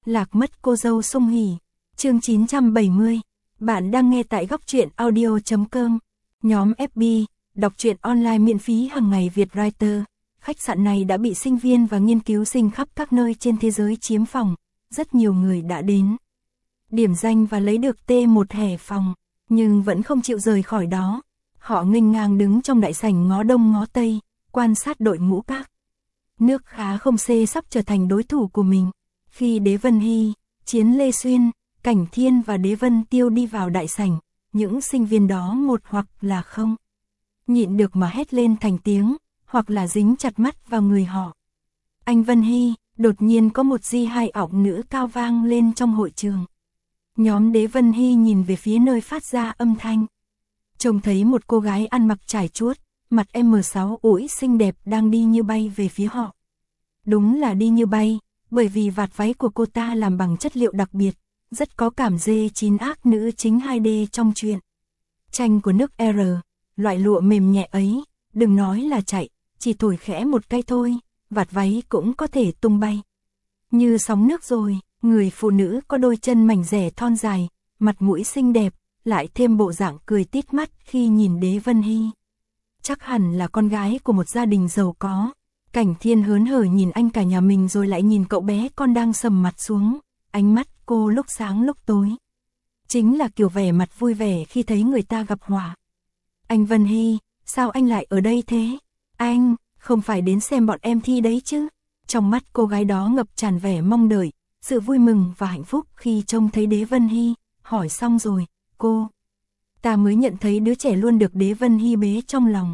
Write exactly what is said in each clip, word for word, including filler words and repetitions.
Lạc mất cô dâu sung hỉ. Chương chín trăm bảy mươi. Bạn đang nghe tại góc truyện audio chấm com. Nhóm ép bê, đọc truyện online miễn phí hàng ngày Việt Writer. Khách sạn này đã bị sinh viên và nghiên cứu sinh khắp các nơi trên thế giới chiếm phòng. Rất nhiều người đã đến điểm danh và lấy được T một thẻ phòng, nhưng vẫn không chịu rời khỏi đó. Họ nghênh ngang đứng trong đại sảnh ngó đông ngó tây, quan sát đội ngũ các nước khá không xê sắp trở thành đối thủ của mình. Khi Đế Vân Hy, Chiến Lê Xuyên, Cảnh Thiên và Đế Vân Tiêu đi vào đại sảnh, những sinh viên đó một hoặc là không nhịn được mà hét lên thành tiếng, hoặc là dính chặt mắt vào người họ. Anh Vân Hy, đột nhiên có một di hai ọng nữ cao vang lên trong hội trường. Nhóm Đế Vân Hy nhìn về phía nơi phát ra âm thanh. Trông thấy một cô gái ăn mặc trải chuốt, mặt em sáu ủi xinh đẹp đang đi như bay về phía họ. Đúng là đi như bay, bởi vì vạt váy của cô ta làm bằng chất liệu đặc biệt, rất có cảm dê chín ác nữ chính hai D trong truyện tranh của nước R. Loại lụa mềm nhẹ ấy, đừng nói là chạy, chỉ thổi khẽ một cái thôi, vạt váy cũng có thể tung bay như sóng nước rồi. Người phụ nữ có đôi chân mảnh dẻ thon dài, mặt mũi xinh đẹp, lại thêm bộ dạng cười tít mắt khi nhìn Đế Vân Hy. Chắc hẳn là con gái của một gia đình giàu có. Cảnh Thiên hớn hở nhìn anh cả nhà mình rồi lại nhìn cậu bé con đang sầm mặt xuống, ánh mắt cô lúc sáng lúc tối. Chính là kiểu vẻ mặt vui vẻ khi thấy người ta gặp họa. Anh Vân Hy, sao anh lại ở đây thế? Anh, không phải đến xem bọn em thi đấy chứ? Trong mắt cô gái đó ngập tràn vẻ mong đợi, sự vui mừng và hạnh phúc khi trông thấy Đế Vân Hy. Hỏi xong rồi, cô ta mới nhận thấy đứa trẻ luôn được Đế Vân Hy bế trong lòng.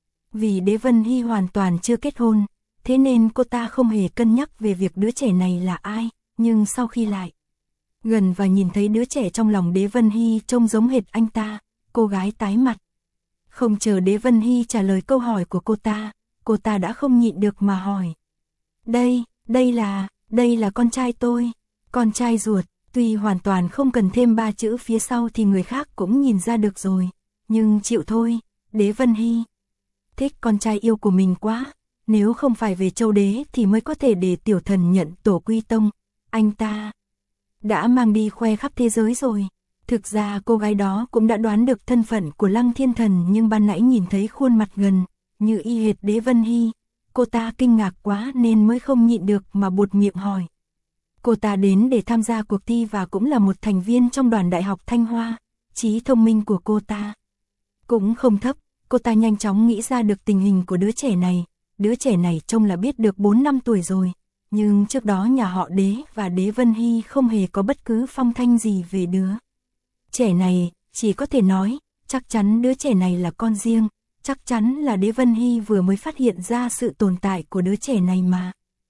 Vì Đế Vân Hy hoàn toàn chưa kết hôn, thế nên cô ta không hề cân nhắc về việc đứa trẻ này là ai, nhưng sau khi lại gần và nhìn thấy đứa trẻ trong lòng Đế Vân Hy trông giống hệt anh ta, cô gái tái mặt. Không chờ Đế Vân Hy trả lời câu hỏi của cô ta, cô ta đã không nhịn được mà hỏi. Đây, đây là, đây là con trai tôi, con trai ruột. Tuy hoàn toàn không cần thêm ba chữ phía sau thì người khác cũng nhìn ra được rồi, nhưng chịu thôi. Đế Vân Hy thích con trai yêu của mình quá, nếu không phải về Châu Đế thì mới có thể để tiểu thần nhận tổ quy tông, anh ta đã mang đi khoe khắp thế giới rồi. Thực ra cô gái đó cũng đã đoán được thân phận của Lăng Thiên Thần, nhưng ban nãy nhìn thấy khuôn mặt gần như y hệt Đế Vân Hy, cô ta kinh ngạc quá nên mới không nhịn được mà buột miệng hỏi. Cô ta đến để tham gia cuộc thi và cũng là một thành viên trong đoàn Đại học Thanh Hoa. Trí thông minh của cô ta cũng không thấp, cô ta nhanh chóng nghĩ ra được tình hình của đứa trẻ này. Đứa trẻ này trông là biết được bốn năm tuổi rồi, nhưng trước đó nhà họ Đế và Đế Vân Hy không hề có bất cứ phong thanh gì về đứa trẻ này, chỉ có thể nói, chắc chắn đứa trẻ này là con riêng, chắc chắn là Đế Vân Hy vừa mới phát hiện ra sự tồn tại của đứa trẻ này mà.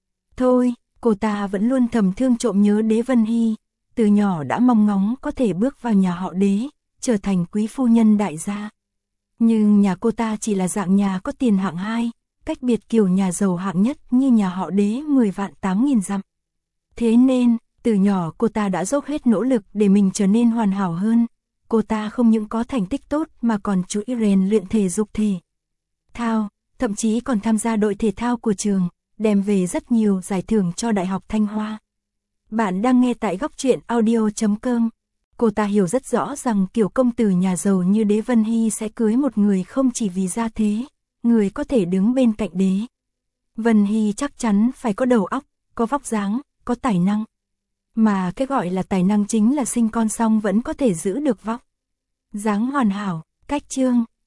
Thôi, cô ta vẫn luôn thầm thương trộm nhớ Đế Vân Hy, từ nhỏ đã mong ngóng có thể bước vào nhà họ Đế, trở thành quý phu nhân đại gia. Nhưng nhà cô ta chỉ là dạng nhà có tiền hạng hai, cách biệt kiểu nhà giàu hạng nhất như nhà họ Đế mười vạn tám nghìn dặm. Thế nên, từ nhỏ cô ta đã dốc hết nỗ lực để mình trở nên hoàn hảo hơn. Cô ta không những có thành tích tốt mà còn chú ý rèn luyện thể dục thể thao, thậm chí còn tham gia đội thể thao của trường, đem về rất nhiều giải thưởng cho Đại học Thanh Hoa. Bạn đang nghe tại góc truyện audio chấm com. Cô ta hiểu rất rõ rằng kiểu công tử nhà giàu như Đế Vân Hy sẽ cưới một người không chỉ vì gia thế, người có thể đứng bên cạnh Đế Vân Hy chắc chắn phải có đầu óc, có vóc dáng, có tài năng. Mà cái gọi là tài năng chính là sinh con xong vẫn có thể giữ được vóc dáng hoàn hảo, cách trương,